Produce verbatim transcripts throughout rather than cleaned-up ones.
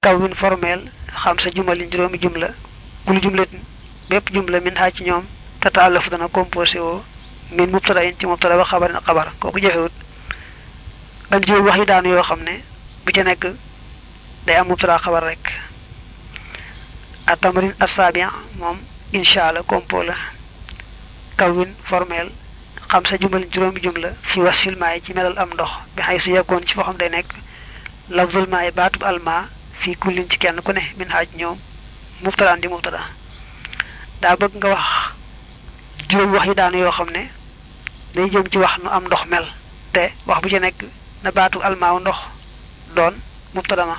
kawwin formel xamsa jumalin juróomi jumla kul jumlatin bépp jumla min ha ci ñoom tata'allaf dana composé wo min mubtada'in ci mubtada wa xabarin xabar kooku jafewut andi juróom wax yi daanu yoo xam ne bu ci nekk day am mubtada xabar rek atamrin asabi' moom insha Allah compo la kawwin formel xamsa jumalin juróomi jumla fi wasfil maay ci melal am ndox bi xay su yakkoon ci foo xam day nekk lafzul maay baatub alma fi kullin ci kenn ku ne min haaj ñoom mubtada andi mubtada daa bëgg nga wax juróom wax yi daanu yoo xam ne day jëm ci wax nu am ndox mel te wax bu ci nekk na baatub alma ndox doon mubtada ma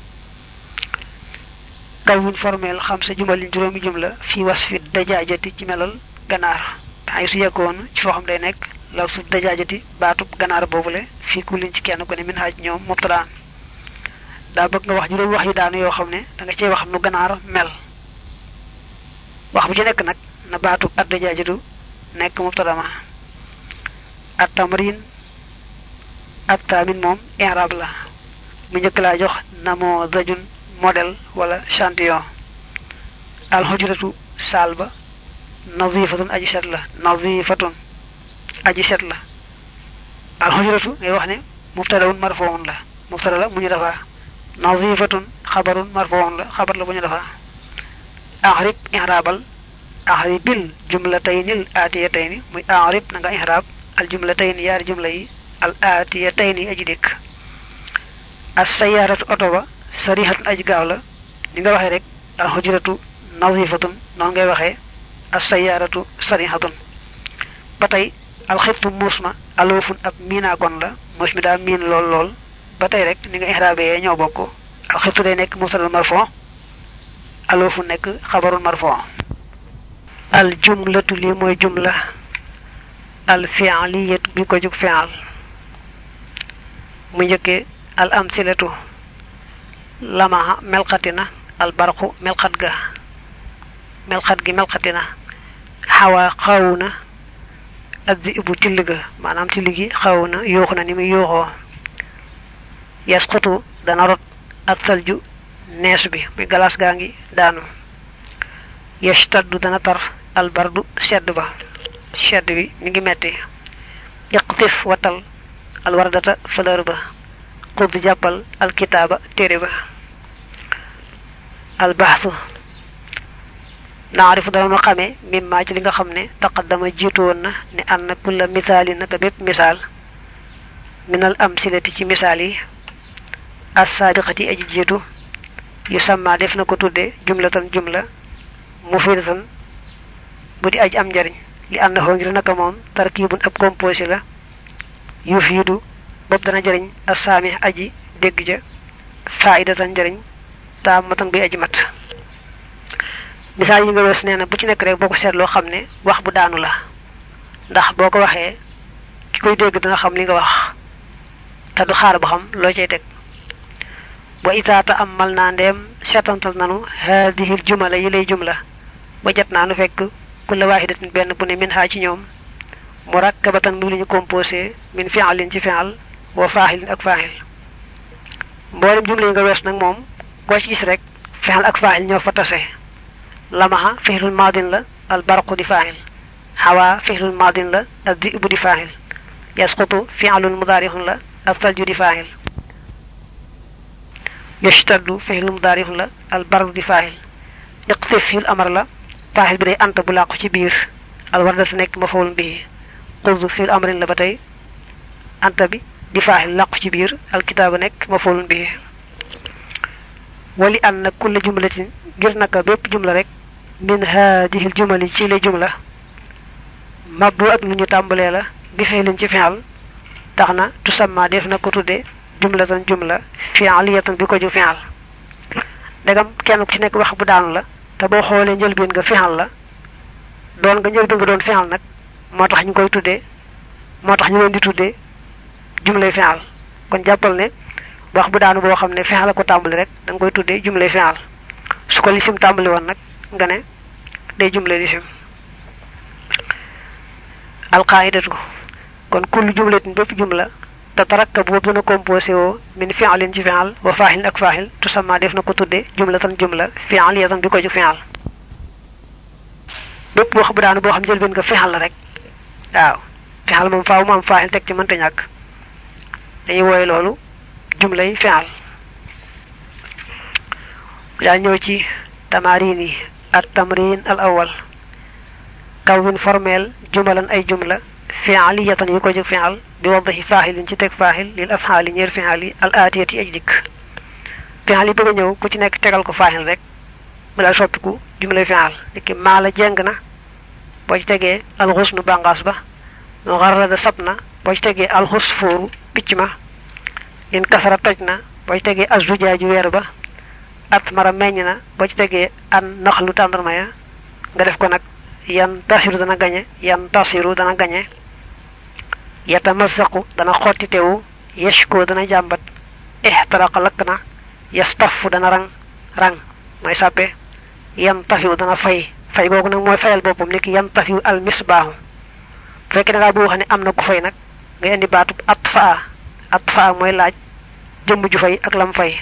kawwin formel xamsa jumalin juróomi jumla fi wasfi dajaajati ci melal ganaar ay su yakkoon ci foo xam day nekk law su dajaajati baatub ganaar boobule fii kullin ci kenn ku ne min haaj ñoom mubtada daa bëgg nga wax juróom wax yi daanu yoo xam ne da nga cey wax nu ganaar mel wax bu ci nekk nag na baatub ad dajaajatu nekk mubtada ma at tamrin at tamin moom i'rab la mu njëkk laa jox namo dajun modèle wala chantillon al hujratu salba nazifatun aji set la nazifatun aji set la al hujratu ngay wax ne mubtadaun marfuun la mubtada la mu ñu dafa nazifatun xabarun marfuun la xabar la bu ñu dafa a'rib i'rabal a'ribil jumlataynil atiyatayn muy a'rib na nga i'rab al jumlatayn yaar jumla yi al atiyatayn aji dik as sayyaratu otoba sarihatun aji gaaw la ni nga waxe rek al hujratu nazifatun non ngay waxe as-sayyaratu sarihatun batay al-khiftu musma alofun ab mina gon la musmi da min lol lol batay rek ni nga ihrabé ñoo bokku al-khiftu day nek mubtada marfu' alofun nek khabarun marfu' al-jumlatu li moy jumla al-fi'liyatu bi ko juk fi'al mu ñëkke al-amsilatu lama melqatina al-barqu melqat ga melxat gi melxatina xawa xawna addi ibu tilliga maanaam tilligi xawna yooxu na ni muy yooxoo yasqutu dana rot ak salju nees bi muy galas gaa ngi daanu yashtaddu dana tar albardu sedd ba sedd bi mi ngi metti iqtif watal alwardata fleur ba xud jàppal alkitaaba téere ba albahsu naarifu dana nu xamee mimma ci li nga xam ne taqaddama jiitu woon na ne anna kulla misaali naka bépp misaal minal amsilati ci misaal yi as-saabiqati aji jiitu yu samma def na ko tudde jumlatan jumla mufidatan bu di aji am njariñ li annahu ngir naka moom tarkibun ab composé la yufiidu bopp dana jariñ as-saami aji dégg ja faidatan njariñ taamatan bi aji mat misal yi nga wess neena bu ci nek rek boko sétlo xamné wax bu daanu la ndax boko waxé ki koy dégg dana xam li nga wax ta du xaar ba xam lo cey tek wa itata amalna ndem setantal nanu hadhihi aljumla yilay jumla wajatna nu fekk kullu wahidatin ben bu ne min ha ci ñoom murakkabatan mu ñu composé min fi'lin ci fi'al wa fa'ilin ak fa'il mbolem jumla yi nga wess nak mom bo ci gis rek fi'al ak fa'il ñoo fa tassé lamaha fi'lul madin la al barqu di fa'il hawa fi'lul madin la al dhi'bu di fa'il yasqutu fi'lun mudari'un la al thalju di fa'il yashtaddu fi'lun mudari'un la al bardu di fa'il iqtif fi'l amr la fa'il bi day anta bu laqku ci biir al warda nek maf'ul bihi qudhu fi'l amrin la batay anta bi di fa'il laqku ci biir al kitaba nek maf'ul bihi wali anna kull jumlatin gir naka bépp jumla rek min hadhihi aljumali ci le jumla mabbu ak ñu tambalé la bi fi'lin ci fi'al taxna tusamma def na ko tuddé jumlatan jumla fi'aliyatan bi ko ju fi'al dagam kenn ku ci nek wax bu daanu la te bo xolé ñël ben nga fi'al la doon nga ñël nga doon fi'al nak motax ñu koy tuddé motax ñu leen di tuddé jumlay fi'al kon jappal ne wax bu daanu bo xamne fi'al ko tambali rek dang koy tuddé jumlay fi'al su ko lisim tambali won nak nga ne day jumlay lisim al qa'idatu kon kullu jumlatin bépp jumla tatarakkabu boobu dana composé woo min fi'lin ci fi'al wa fa'ilin ak fa'il tusamma def na ko tudde jumlatan jumla fi'liyatan bi ko ju fi'al bépp wax bu daanu boo xam jël ben nga fi'al la rek waaw fi'al moom faaw mu am fa'il teg ci mënta ñàkk dañuy wooye loolu jumlay fi'al yaa ñëw ci tamarin yi at tamrin al awwal kawwin formel jumalan ay jumla fi'aliyatan yu ko jóg fi'al bi wadahi fa'ilin ci teg fa'il lil af'ali ñeer fi'ali al atiyati aj dik fi'al yi bëgg ñëw ku ci nekk tegal ko fa'il rek mu la soppiku jumlay fi'al niki mala jeng na boo ci tegee al husnu bangas ba no gharrada sabna boo ci tegee al husfuru picc ma in kasara toj na boo ci tegee azzujaaju weer ba at mara meññ na boo ci tegee an naxlu tàndarma ya nga def ko nag yan tasiru dana gañe yan tasiru dana gañe yatamasaqu dana xottitewu yashko dana jàmbat ihtaraqa lakk na yastafu dana rang rang mooy sàppe yan tafiw dana fay fay googu nag mooy fayal boppam niki yan tafiw al misbaahu fekk da ngaa bu wax ne am na ku fay nag nga indi baatu atfa atfa mooy laaj jëmm ju fay ak lam fay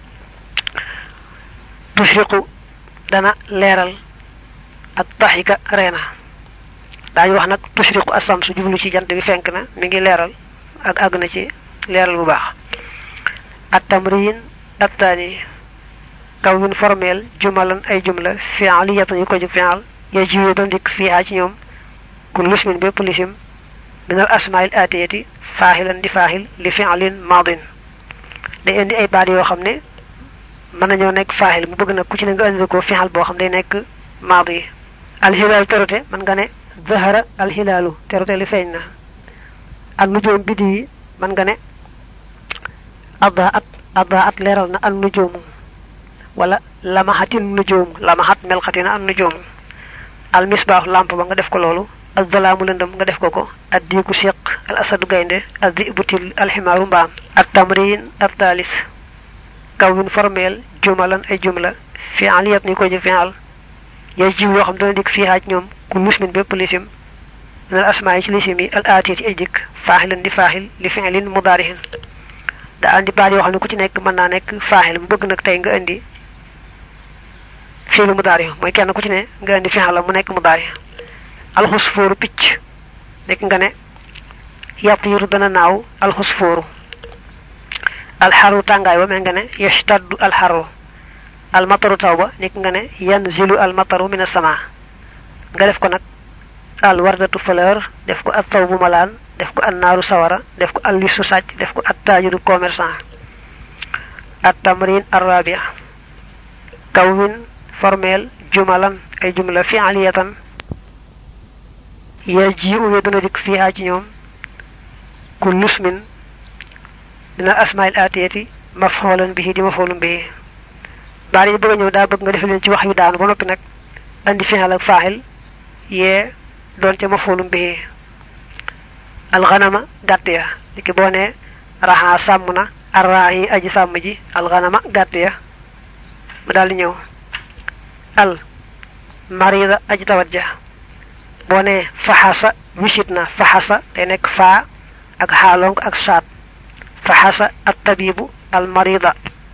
tushriqu dana leeral ak tahika reena dañu wax nak tushriqu as-samsu jublu ci jant bi fenk na mi ngi leeral ak ag na ci leeral bu baax at-tamrin at-tani kawun formel jumalan ay jumla fi'aliyatan yu ko ju fi'al yajibu dan dik fiha ci ñoom kullu ismin bepp lisim min al-asma'il atiyati fa'ilan di fa'il li fi'lin madin day indi ay baat yoo xam ne mën nañoo nekk fa'il mu bëgg nag ku ci ne nga andi ko fi'al boo xam day nekk madi al-hilal terote man nga ne zahara al-hilalu terote li feeñ na an-nujum bidi man nga ne adaat adaat leeral na an-nujum wala lamahatin nujum lamahat melxatina an-nujum al-misbah lamp ba nga def ko loolu az-zalamu lëndëm nga def ko ko ad-diku siq al-asadu gaynde az-zibutil al-himaru mbaam at-tamrin at-talis kawun formel jumalan ay jumla fi'aliyat ni ko ju fi'al yay jiw yoo xam dana dik fii haaj ñoom ku musmin bépp lisim min al asmaa ci lisim yi al aati ci ay dik faaxilan di faaxil li fi'lin mudaarihin da andi baat yoo xam ne ku ci nekk mën naa nekk faaxil mu bëgg nag tey nga andi fi'lu mudaari mooy kenn ku ci ne nga andi fi'ala mu nekk mudaari al xusfooru picc nekk nga ne yatiiru dana naaw al xusfooru al xaru tàngaay ba mel nga ne yashtaddu al xaru al mataru tawba nek nga ne yanzilu al mataru min as-sama nga def ko nak al wardatu fleur def ko at tawbu malan def ko an naru sawara def ko al lisu sacc def ko at tajiru commerçant at tamrin ar-rabi' kawin formel jumalan ay jumla fi'aliyatan yaji'u yaduna dik fiha ci ñoom kullu ismin min al-asma'il atiyati maf'ulan bihi di maf'ulun bihi bari bëgg ñëw daa bëgg nga def leen ci wax yu daanu ba noppi nag andi fi'al ak fa'il yee doon ca maf'ulun bihi al ghanama gàtt ya niki boo ne raha sàmm na arrahi aji sàmm ji al ghanama gàtt ya mu daal di ñëw al marida aji tawat ja boo ne fahasa wisit na fahasa day nekk faa ak xaalong ak saat fahasa at tabibu al marida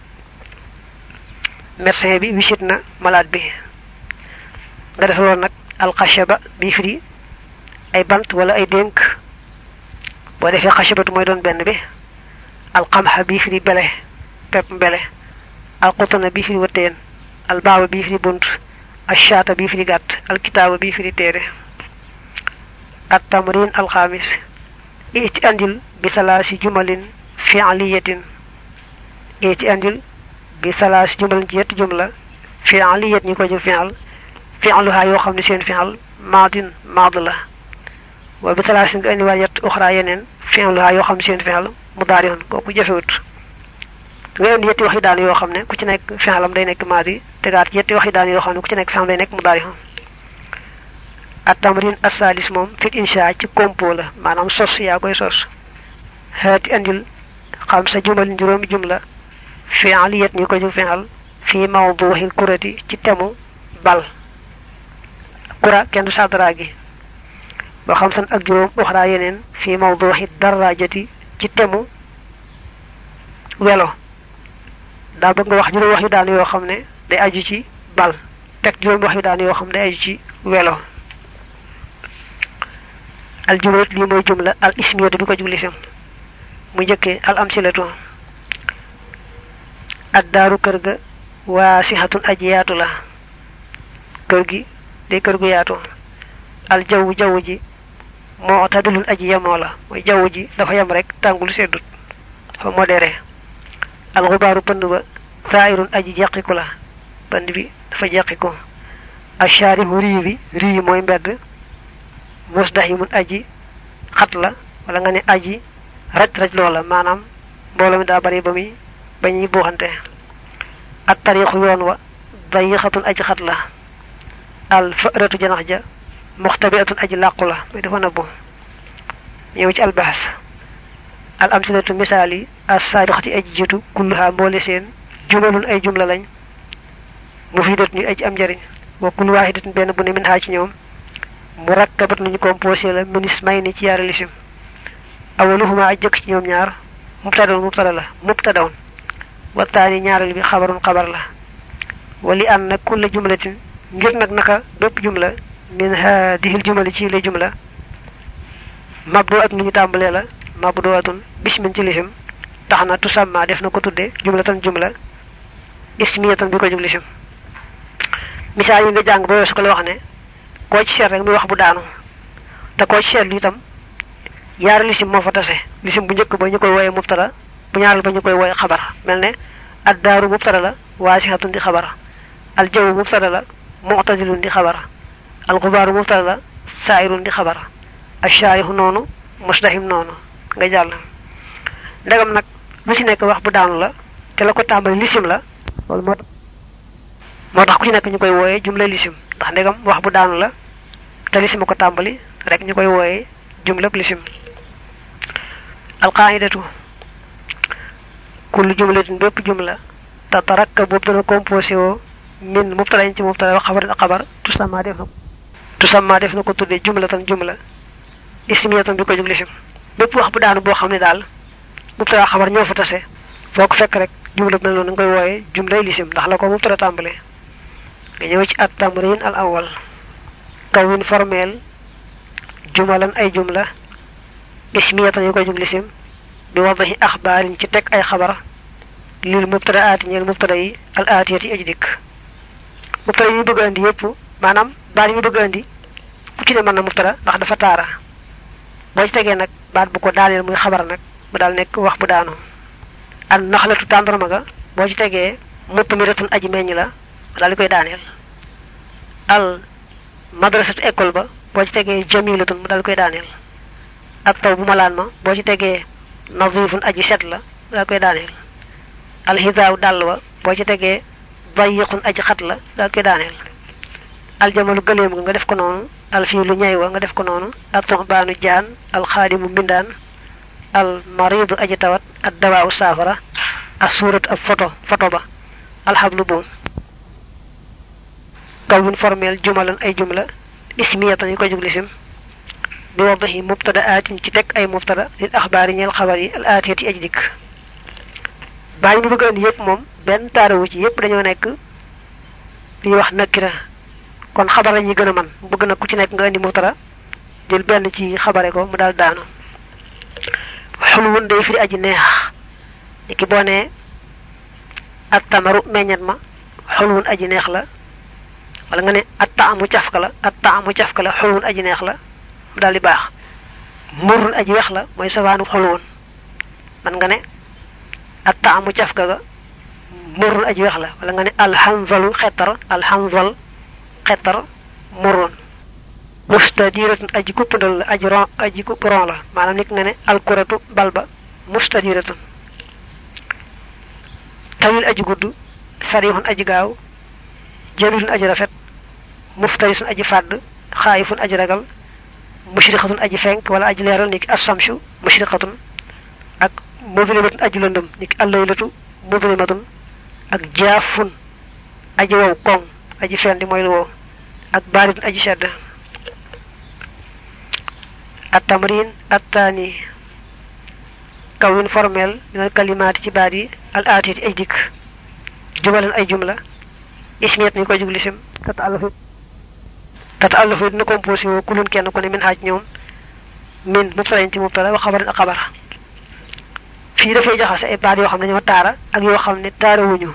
médecin bi wisit na malade bi nga def loolu nag al khashaba bi firi ay bant wala ay denk boo defee khashabatu mooy doon benn bi al qamha bi firi bele pep mbele al qutna bi firi wateen al baawa bi firi bunt al shata bi firi gàtt al kitaaba bi firi téere at tamrin al khamis iti andil bi salasi jumalin fi'aliyatin iti andil bi salas jumal ci yett jumla fi'aliyat ñi ko ju fi'al fi'aluha yoo xam ne seen fi'al maadin maad la wa bi salas nga andi waa yett uxra yeneen fi'aluha yoo xam ne seen fi'al mudaari'un kooku jafewut nga andi yetti wax yi daan yoo xam ne ku ci nekk fi'alam day nekk maadi tegaat yetti wax yi daan yoo xam ne ku ci nekk fi'alam day nekk mudaari'un at-tamrin as-salis moom fil insha ci compo la maanaam sos yaa koy sos haati andil xam sa jumal juróomi jumla fi'aliyat ñu ko ju fi'al fi mawdu'il kurati ci temu bal kura kenn du sadra gi ba xam san ak juróom uxra yeneen fi mawdu'i darajati ci temu welo da bëgg nga wax juróom wax yu daan yoo xam ne day aju ci bal teg juróom wax yu daan yoo xam ne day aju ci welo al jumlat li mooy jumla al ismiyatu bi ko jugli sam mu njëkkee al amsilatu ad daaru kër ga waasihatun aji yaatu la kër gi day kër gu yaatu al jaww jaww ji moo tadulul aji yemoo la mooy jaww ji dafa yem rek tàngul seddut dafa modéré al xubaaru pënd ba saayirun aji jeqiku la pënd bi dafa jeqiku ashaarihu rii bi rii mooy mbedd musdahimun aji xat la wala nga ne aji raj raj loola maanaam mbooloo mi daa bari ba muy ba ñuy buuxante at tariixu yoon wa dayiqatun aji xat la al fa'ratu janax ja muxtabi'atun aji làqu la muy dafa nëbbu ñëw ci albahas al amsilatu misaal yi as saadiqati aji jiitu kulluha mboole seen jumalun ay jumla lañ mufidatun yu aji am njariñ wa kullu waahidatin benn bu ne min haa ci ñoom murakkabat nañu composé la minis may ni ci yaari lisim awaluhuma aj jëkk ci ñoom ñaar mubtadaun mubtada la mubtadaun wa taani ñaareel bi xabarun xabar la wali an nag kulla jumlatin ngir nag naka bépp jumla min haadihil jumali ci la jumla mabdu'atun lu ñu tàmbalee la mabdu'atun bismin ci lisim tax na tusamma def na ko tudde jumlatan jumla ismiyatan bi ko jug lisim misaal yi nga jàng ba weesu ko la wax ne koo ci seet rek muy wax bu daanu te koo ci seetlu itam yaari lisim moo fa tase lisim bu njëkk ba ñu koy wooye mubtada bu ñaaral ba ñu koy wooye xabar mel ne ad daaru mubtada la waasihatun di xabar al jaww mubtada la mu'tadilun di xabar al xubaaru mubtada la saa'irun di xabar ashaarihu noonu musdahim noonu nga jàll ndegam nag lu ci nekk wax bu daanu la te la ko tàmbali lisim la loolu moo tax moo tax ku ci nekk ñu koy wooye jumla lisim ndax ndegam wax bu daanu la te lisim ko tàmbali rek ñu koy wooye jumla lisim al qaa'idatu kullu jumlatin bépp jumla tatarakkabu boobu dana composé woo min mubtada ci mubtada wa xabarin ak xabar tusamma def na tusamma def na ko tuddee jumlatan jumla ismiyatan bi ko jug lisim bépp wax bu daanu boo xam ne daal mubtada xabar ñoo fa tase foo ko fekk rek jumla mel noonu nga koy wooye jumlay lisim ndax la ko mubtada tàmbale nga ñëw ci at tamrin al awwal kawin formel jumalan ay jumla ismiyatan yu ko jug lisim bi wadahi axbaarin ci teg ay xabar lil mubtada aati ñeel mubtada yi al aatiyati aji dikk mubtada yi ñu bëgg andi yépp maanaam baat yi ñu bëgg andi ku ci ne mën na mubtada ndax dafa taara boo ci tegee nag baat bu ko daaneel muy xabar nag mu daal nekk wax bu daanu an naxlatu tàndarma ga boo ci tegee mutmiratun aji meññ la mu daal di koy daaneel al madrasatu école ba boo ci tegee jamilatun mu daal di koy daaneel ak taw bu malaan ma boo ci tegee nazifun aji set la mu daal di koy daaneel al hidaaw dàll wa boo ci tegee dayiqun aji xat la daal koy daaneel al jamalu gëleem nga nga def ko noonu al fiilu ñay wa nga def ko noonu al tuxbaanu jaan al xaadimu mbindaan al maridu aji tawat ad dawaawu saafara as suurat ab photo photo ba al xablu buum kawun formel jumalan ay jumla ismiyatan yi ko jug lisim bi wadahi mubtada aatin ci teg ay mubtada lil axbaari ñeel xabar yi al aatiyati aji dikk bàyyi mu bëgg andi yépp moom benn taarawu ci yépp dañoo nekk li wax nakira kon xabar la ñuy gën a man bëgg na ku ci nekk nga andi mubtada jël benn ci xabare ko mu daal daanu xulwun day firi aji neex ni ki boo nee at tamaru meññet ma xulwun aji neex la wala nga ne at taamu cafka la at taamu cafka la xulwun aji neex la mu daal di baax murrun aji weex la mooy safaanu xulwun man nga ne at taamu cafka ga murrun aji weex la wala nga ne alxanzalu xettar alxanzal xettar murrun mustadiratun aji kuppandal la aji ron aji kupron la maanaam nit nga ne alkuratu balba mustadiratun tawil aji gudd sarihun aji gaaw jamilun aji rafet muftarisun aji fàdd xaayifun aji ragal mushriqatun aji fenk wala aji leeral niki assamshu mushriqatun ak mudlimatun aji lëndëm niki allaylatu mudlimatun ak jaafun aji wow koŋ aji fendi mooy lu wow ak baaridun aji sedd التمرين الثاني kawin formel minal kalimaati ci baat yi al aatiti ay dikk jumalan ay jumla ismiyat ni ko jug lisim tata àllafu tata àllafu dina composé woo kulun kenn ku ne min haaj ñoom min mubtadain ci mubtada wa xabarin ak xabar fii dafay jaxase ay baat yoo xam ne dañoo taara ak yoo xam ne taara wuñu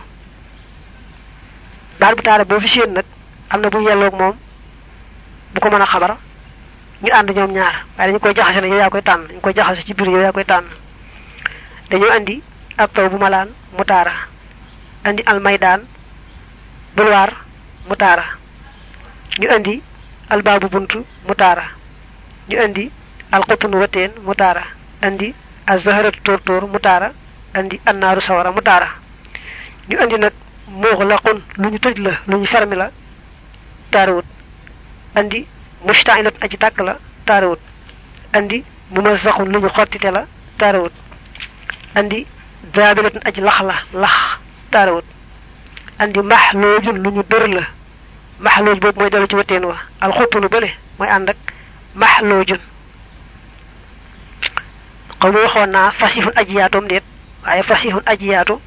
baat bu taara boo fi séen nag am na bu yelloog moom bu ko mën a xabar ñu ànd ñoom ñaar waaye dañu koy jaxase ne yow yaa koy tànn dañu koy jaxase ci biir yow yaa koy tànn dañoo andi ak taw bu malaan mu taara andi almaydaan bulwaar mu taara ñu andi albaabu buntu mu taara ñu andi alxutunu wateen mu taara andi azzaharatu tóortóor mu taara andi annaaru sawara mu taara ñu andi nag muxlaqun lu ñu tëj la lu ñu fermi la taarawut andi mushta'ilat aji tàkk la taarawut andi mumazzaqun lu ñu xottite la taarawut andi zaabilatun aji lax la lax taarawut andi maxloojun lu ñu dër la maxlooj boobu mooy dellu ci wateen wa alxutunu bële mooy ànd ak maxloojun xaw ma waxoon naa fasihun aji yaatoom déet waaye fasihun aji yaatu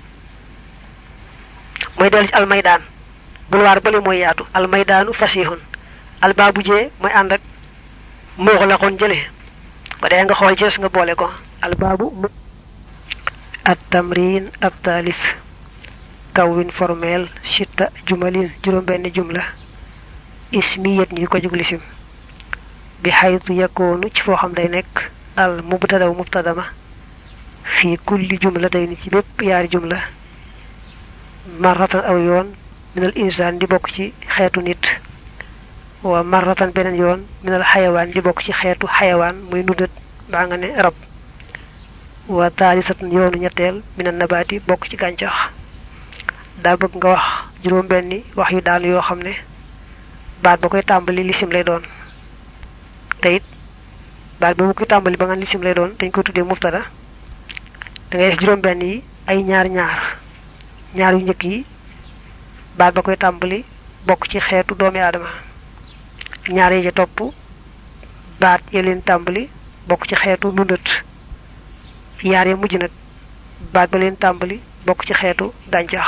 mooy dellu ci almaydaan bulwaar bële mooy yaatu almaydaanu fasihun albaabu jee mooy ànd ak muxlaqun jële ba dee nga xool ci nga boole ko albaabu at tamrin at taalif kawwin formel sitta jumalin juróom benn jumla ismiyat ñi ko jug lisim bi xaytu yakoonu ci foo xam day nekk al mubtadaw mubtadama fi kulli jumlatayni ci bépp yaari jumla marratan aw yoon minal insaan di bokk ci xeetu nit wa marratan beneen yoon minal xayawaan di bokk ci xeetu xayawaan muy nundat baa nga ne rab wa taalisatan yoonu ñetteel minal nabaati bokk ci gàncax daa bëgg nga wax juróom benni wax yu daanu yoo xam ne baat ba koy tàmbali lisim lay doon te it baat ba koy tàmbali ba nga lisim lay doon dañ koy tuddee mubtada da ngay def juróom benn yi ay ñaar ñaar ñaar yu njëkk yi baat ba koy tàmbali bokk ci xeetu doomi aadama ñaar yi ca topp baat ya leen tàmbali bokk ci xeetu nundat yaar ya mujj nag baat ba leen tàmbali bokk ci xeetu gàncax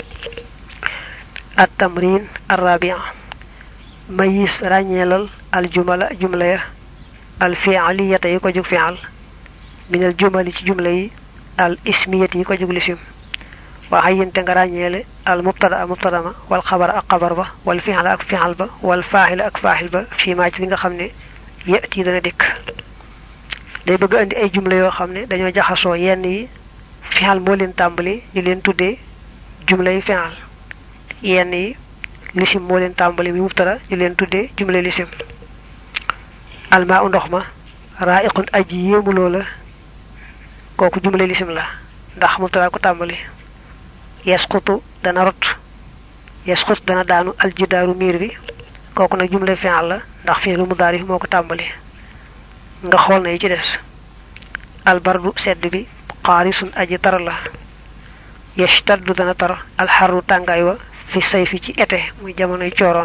at tamrin arrabia mayis ràññeelal al jumala jumla ya al fi'aliyata yi ko jug fi'al min al jumali ci jumla yi al ismiyati yi ko jug lisim wa hayyinte nga ràññeele al mubtada mubtada ma wal xabara ak xabar ba wal fi'ala ak fi'al ba wal faa'ila ak faa'il ba fii maa ci li nga xam ne yati dana dikk day bëgg andi ay jumla yoo xam ne dañoo jaxasoo yenn yi fi'al moo leen tàmbali ñu leen tuddee jumla yi fi'al yenn yi lisim moo leen tàmbali mi mubtada ñu leen tuddee jumla lisim almaa u ndox ma raa'iqun aji yéemu loola kooku jumla lisim la ndax mubtada ko tàmbali yasqutu dana rot yasqutu dana daanu aljidaaru miir bi kooku nag jumla fi'al la ndax fi'lu mudaari moo ko tàmbali nga xool na yi ci des albardu sedd bi qaarisun aji tar la yashtaddu dana tar alxarru tàngaay wa fi sayfi ci été muy jamonoy cooroon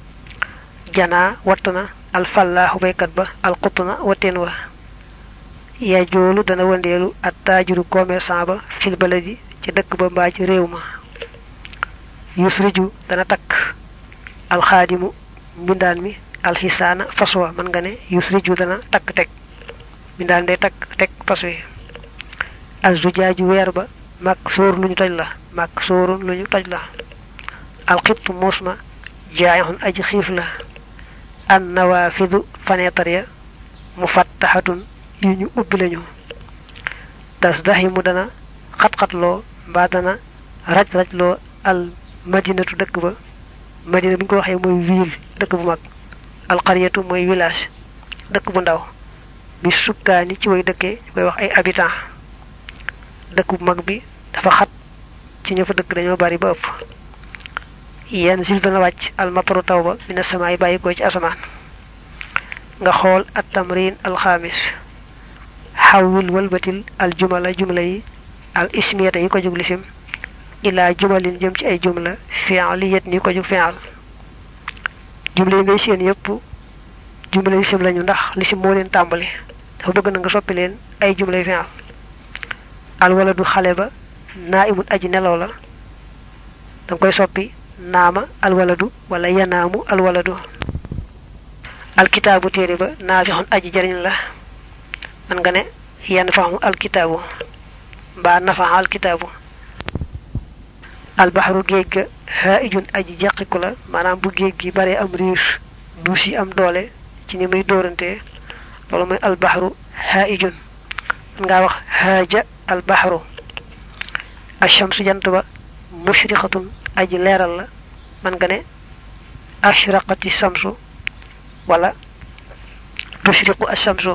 janaa watt na alfallaaxu baykat ba alxutt na wateen wa yajoolu dana wëndeelu at taajiru commerçant ba fil baladi ci dëkk ba mbaa ci réew ma yusriju dana takk alxaadimu mbindaan mi alxisaana fas wa mën nga ne yusriju dana takk teg mbindaan day takk teg fas wi alzujaaju weer ba mag sóor lu ñu toj la mag sóorun lu ñu toj la alxittu muus ma jaayixun aji xiif la an nawaafidu fenêtre ya mufattaxatun yu ñu ubbi lañu tasdahimu dana xat-xatloo mbaa dana raj-rajloo al madinatu dëkk ba madina bi ñu ko waxee mooy ville dëkk bu mag alqaryatu mooy village dëkk bu ndaw bi sukkaani ci way dëkkee ñu koy wax ay habitants dëkk bu mag bi dafa xat ci ña fa dëkk dañoo bari ba ëpp yenn sil dana wàcc almataru taw ba mina samaay bàyyi ko ci asamaan nga xool at tamrin alxaamis xawwil walbatil al jumala jumla yi al ismiyata yi ko jug lisim ilaa jumalin jëm ci ay jumla fi'aliyat ni ko jug fi'al jumla yi ngay seen yépp jumla lisim lañu ndax lisim moo leen tàmbali dafa bëgg na nga soppi leen ay jumla yu fi'al al waladu xale ba naimun aji nelaw la dang koy soppi nama al waladu wala yanamu al waladu al kitabu téré ba nafihun aji jariñ la man nga ne yan fahu al kitabu ba nafa al kitabu al bahru geeg haijun aji jaqiku la manam bu geeg gi bare am riir duusi am doole ci ni muy dorante lolu moy al bahru haijun nga wax haja al bahru ash-shamsu jant ba mushriqatun aji leral la man nga ne ashraqati shamsu wala tushriqu ash-shamsu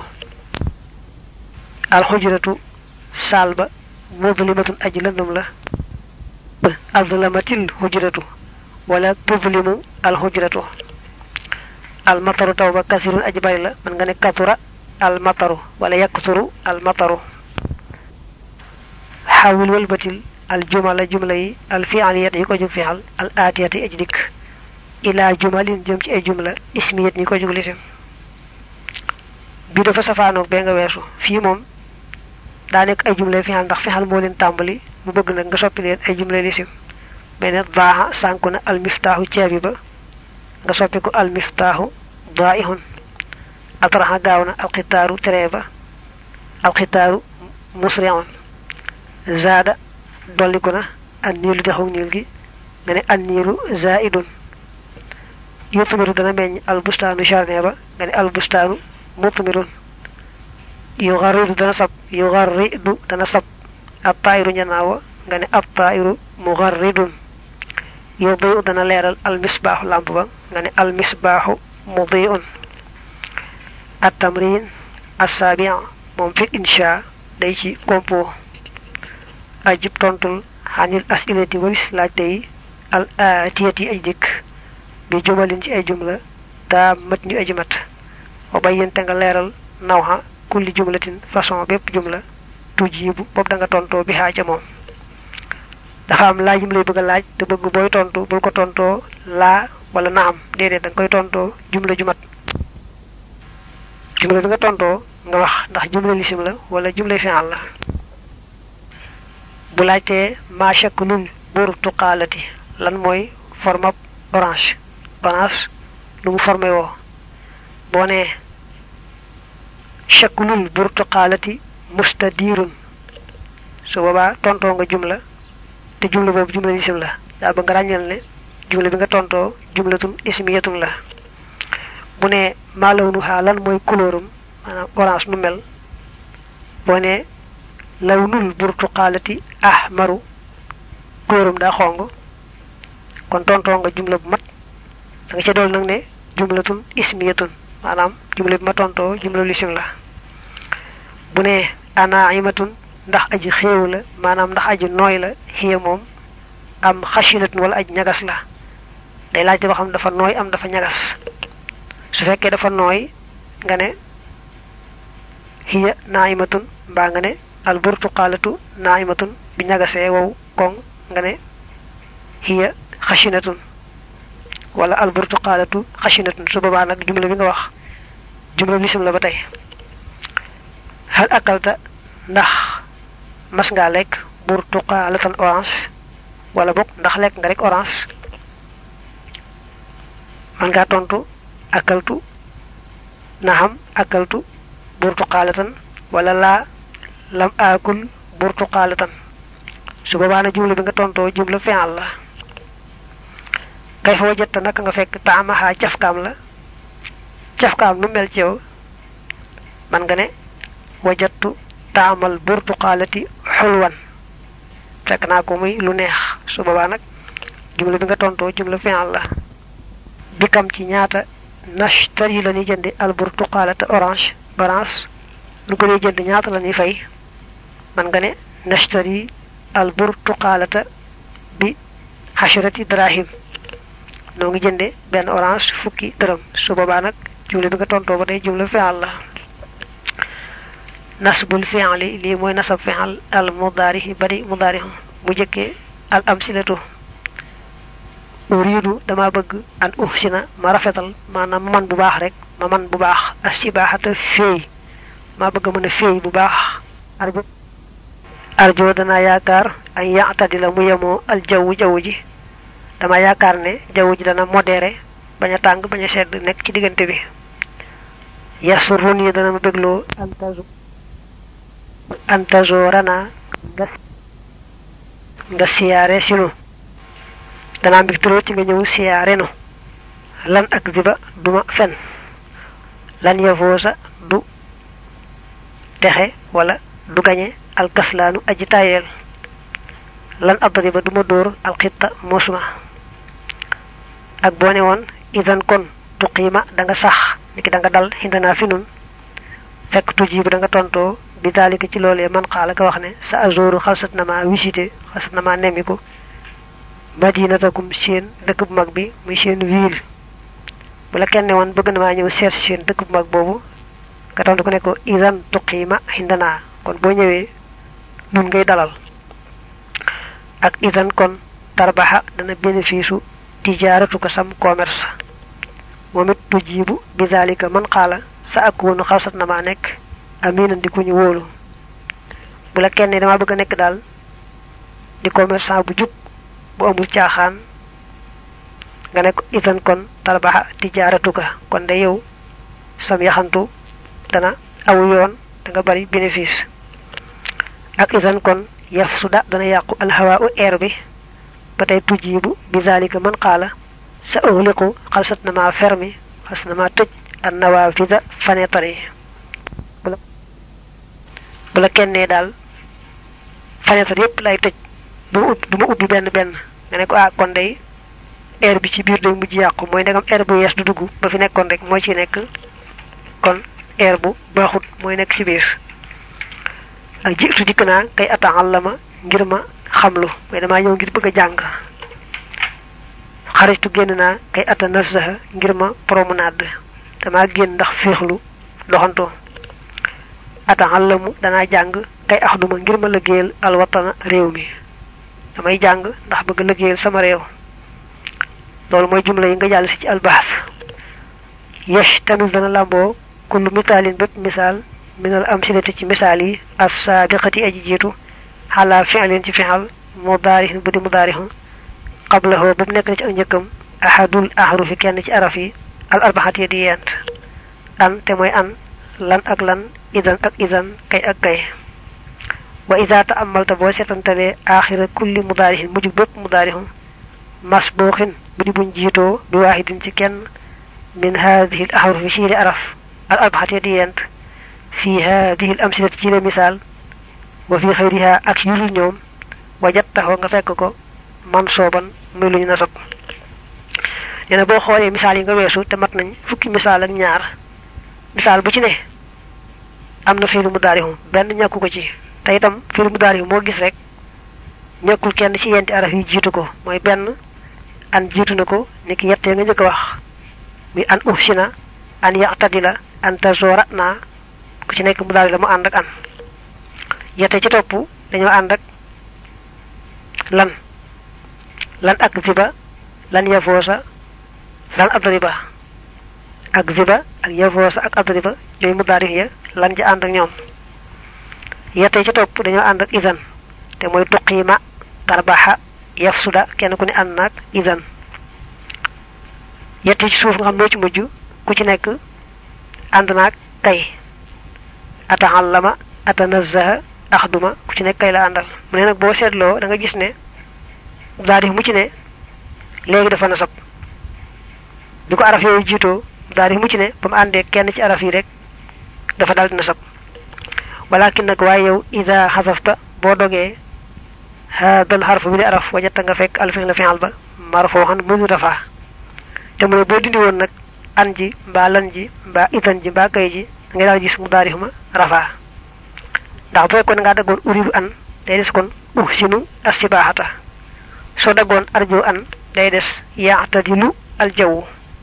al hujratu salba mudlimatun aji landum la azlamatil hujratu wala tuzlimu al hujratu al mataru tawba kasirun aji bari la man nga ne katura al mataru wala yaksuru al mataru hawil wal batil al jumala jumla yi al fi'aliyat yi ko jug fi'al al atiyati ajdik ila jumalin jëm ci ay jumla ismiyat ni ko jug lisim bi dafa safano be nga wessu fi mom da nek ay jumla fi'al ndax fi'al mo len tambali mu bëgg nak nga soppi len ay jumla lisim mene dhaha sankuna al miftahu ciabi ba nga soppi ko al miftahu dhaihun atraha gawna al qitaru tereba al qitaru musri'un zada dolikuna an nilu taxaw nil gi nga ne an nilu zaidun yutmiru dana meñ al bustanu jardin ba nga ne al bustanu mutmirun yugharridu dana sab yugharridu dana sab at-tayru ñanaawa nga ne at-tayru mugharridun yudu dana leral al misbah lamp ba nga ne al misbahu mudhi'un at-tamrin as-sabi' mom fi insha day ci compo ajib tontul hanil as'ilati wa islati al atiyati ajdik bi jumalin ci ay jumla ta mat ñu ajimat wa bayente nga leral nawha kulli jumlatin façon bepp jumla tujibu bop da nga tonto bi haaja mom dafa am laajum lay bëgg laaj te bëgg boy tonto bul ko tonto la wala naam dédé da ngoy tonto jumla jumat jumla bi nga tonto nga wax ndax jumla lisim la wala jumla fi'al la bu laajte ma shakulul burtuqalati lan moy forme orange orange lu mu formé wo boné shakulul burtuqalati mustadirun so baba tonto nga jumla te jumla bobu jumla lisim la da ba nga ragnal ne jumla bi nga tonto jumlatun ismiyatun la bu ne malawnuha lan moy colorum manam orange nu mel boné lawnul burtuqalati ahmaru colorum da xong kon tonto nga jumla bu mat da nga ci dol nak ne jumlatun ismiyatun manam jumla bi ma tonto jumla lisim la bu ne anaimatun ndax aji xew la manam ndax aji noy la hiya mom am khashinatun wala aji ñagas la day laaj ba xam dafa noy am dafa ñagas su fekke dafa noy nga ne hiya naimatun ba nga ne al burtuqalatu naimatun bi ñagasé wow kong nga ne hiya khashinatun wala al burtuqalatu khashinatun su baba nak jumla bi nga wax jumla lisim la ba tay hal akalta ndax mas nga lek burtuqalatan orange wala bok ndax lek nga rek orange man nga tontu akaltu naham akaltu burtuqalatan wala la lam akul burtuqalatan su baba na jumla bi nga tonto jumla fi'al la kay fa wajata nak nga fekk taamaha ciafkam la ciafkam nu mel ci yow man nga ne wajatu taamal burtuqalati hulwan fekk na ko muy lu neex su baba nak jumla bi nga tonto jumla fi'al la bikam ci ñaata nashtari la ni jëndi al burtuqalata orange orange lu ko lay jënd ñaata la ni fay man nga ne nashtari al burtuqalata bi hasharati dirahim no ngi jënde ben orange fukki dërëm su boba nak jumla bi nga tonto ba day jumla fi'al la nasbul fi'li li moy nasab fi'al al mudari bari mudari bu jëkke al amsilatu uridu dama bëgg an uhsina ma rafetal manam man bu baax rek ma man bu baax asibahata fey ma bëgg mëna fey bu baax arbu arjo dana yaakar ay ya'tadila mu yemo al jawwu jawwu ji dama yaakar ne jawwu ji dana modéré baña tang baña sedd nek ci digënté bi yasurruni dana ma beglo antazu antazo rana nga nga siyaare sinu dana mbik tro ci nga ñew siyaare no lan ak diba duma fen lan yafosa du texe wala du gañe al kaslanu aji tayel lan adriba duma door al qitta musma ak boné won idan kon tuqima da nga sax niki da nga dal hindana fi nun fek tujibu da nga tonto bi dalika ci lolé man xala ka wax ne sa azuru xalsat na ma visité xalsat na ma nemiko madinatakum seen dekk bu mag bi muy seen ville bu la kenn won bëgg na ma ñew seet seen dekk bu mag bobu ka tontu ko ne ko idan tuqima hindana kon bo ñewé nun ngay dalal ak idan kon tarbaha dana bénéfice tijaratu ko sam commerce momit tujibu bi zalika man qala sa akunu xalsat na ma nek amina di ko ñu wolu bu la kenn dama bëgg nek dal di commerçant bu jup bu amul caaxaan nga nek idan kon tarbaha tijaratu ka kon de yow sam yaxantu dana aw yoon da nga bari bénéfice ak idan kon yafsuda dana yaqku al hawa'u air bi patay tujibu bi zalika man qala sa ughliqu khalsatna ma fermi khasna ma tej an nawafida fanetari bula kenné dal fanetari yépp lay tej bu duma ubbi ben ben nga ne ko ah kon day air bi ci biir day mujj yaqku moy ndegam air bu yes du dugg ba fi nekkon rek mo ci nekk kon air bu baxut moy nekk ci biir ak jitu dikna kay ata'allama ngir ma xamlu way dama ñew ngir bëgg jang xaritu genna kay atanazzaha ngir ma promenade dama genn ndax fexlu doxanto ata'allamu dana jang kay akhduma ngir ma liggéeyal al watana réew mi damay jang ndax bëgg liggéeyal sama réew lolu moy jumla yi nga jall ci al bahs yashtanu dana lambo kullu misalin bépp misal min al amsilati ci misali as-sabiqati ajijitu ala fi'lin ci fi'al mudari budi mudari qablahu bu nek ci ñeekam ahadul ahrufi kenn ci arafi al arba'ati diyat an te moy an lan ak lan idan ak idan kay ak kay wa idha ta'ammalta bo setantale akhir kulli mudari muju bepp mudari masbukhin budi buñ jito bi wahidin ci kenn min hadhihi al ahrufi shi araf al arba'ati diyat في هذه الأمثلة جينا مثال وفي غيرها أكيل نيوم وجدته nga fekk ko mansoban muy luñu nasab neena bo xolé misal yi nga wessu te mat nañ fukki misal ak ñaar misal bu ci ne amna fi'lu mudari'u ben ñakku ko ci tay tam fi'lu mudari'u mo gis rek ñakul kenn ci yenti araf yi jitu ko moy ben an jitu nako niki yette nga ñëk wax mi an uhsina an ya'tadila an tazurana ku ci nek mu dal la mu and ak an yete ci top dañu and ak lan lan ak ziba lan yafosa lan adriba ak ziba ak yafosa ak adriba ñoy mu dari ya lan ci and ak ñom yete ci top dañu and ak izan te moy tuqima tarbaha yafsuda kenn ku ni and nak izan yete ci suuf nga xam do ci mujju ku ci nek and nak kay ata'allama atanazzaha akhduma ku ci nek kay la andal mu ne nak bo setlo da nga gis ne daari mu ci ne legi dafa nasab diko araf yoy jito daari mu ci ne bam ande kenn ci araf yi rek dafa dal nasab walakin nak way yow idha hazafta bo doge hadal harfu bi araf wajata nga fek al fi'l fi'al ba marfuhan mu dafa te mu bo dindi won nak anji ba lanji ba itan ji ba kay ji nga dal gis mu daari huma rafa ndax boy kon nga dagon uridu an day des kon uhsinu asbahata so dagon arju an day des ya'tadilu al jaw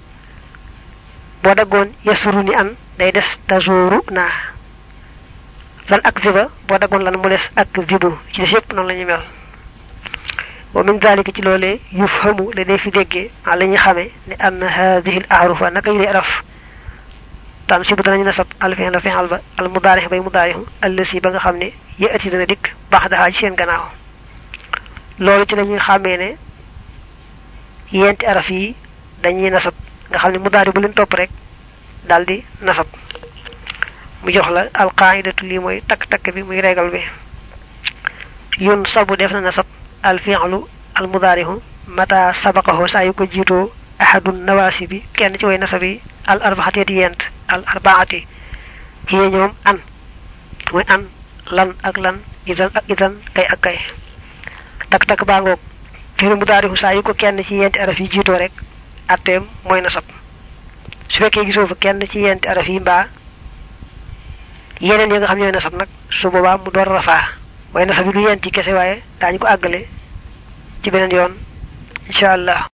bo dagon yasuruni an day des tazuruna lan akziba bo dagon lan mu des akzibu ci des yep non lañu mel wa min zalika ci lolé yufhamu le def déggé lañu xamé ni an hadhihi al ahrufa nakay li araf tan ci bu dañu nasab al fi'l fi'al ba al mudari bay mudari allasi ba nga xamné yati dana dik baxda ci seen gannaaw loolu ci lañuy xàmmee ne yenti araf yi dañuy nasab nga xam ne mudaari bu leen topp rek daldi nasab mu jox la al qaidatu li mooy takk takk bi muy régal bi yun sabu def na nasab al fi'lu al mudaarihu mata sabaqahu saa yu ko jiitoo ahadun nawasibi kenn ci way nasabi al arbaati yent al arbaati hiya ñoom an mooy an lan ak lan idan ak idan kay ak kay tak tak ba ngok fi'lu mudaarihu saa yu ko kenn ci yenti araf yi jiitoo rek atteem mooy nasab su fekkee gisoo fa kenn ci yenti araf yi mbaa yeneen yi nga xam ñooy nasab nag su boobaa mu door rafaa waaye nasab yi du yenti kese waaye daañu ko àggale ci beneen yoon insha allah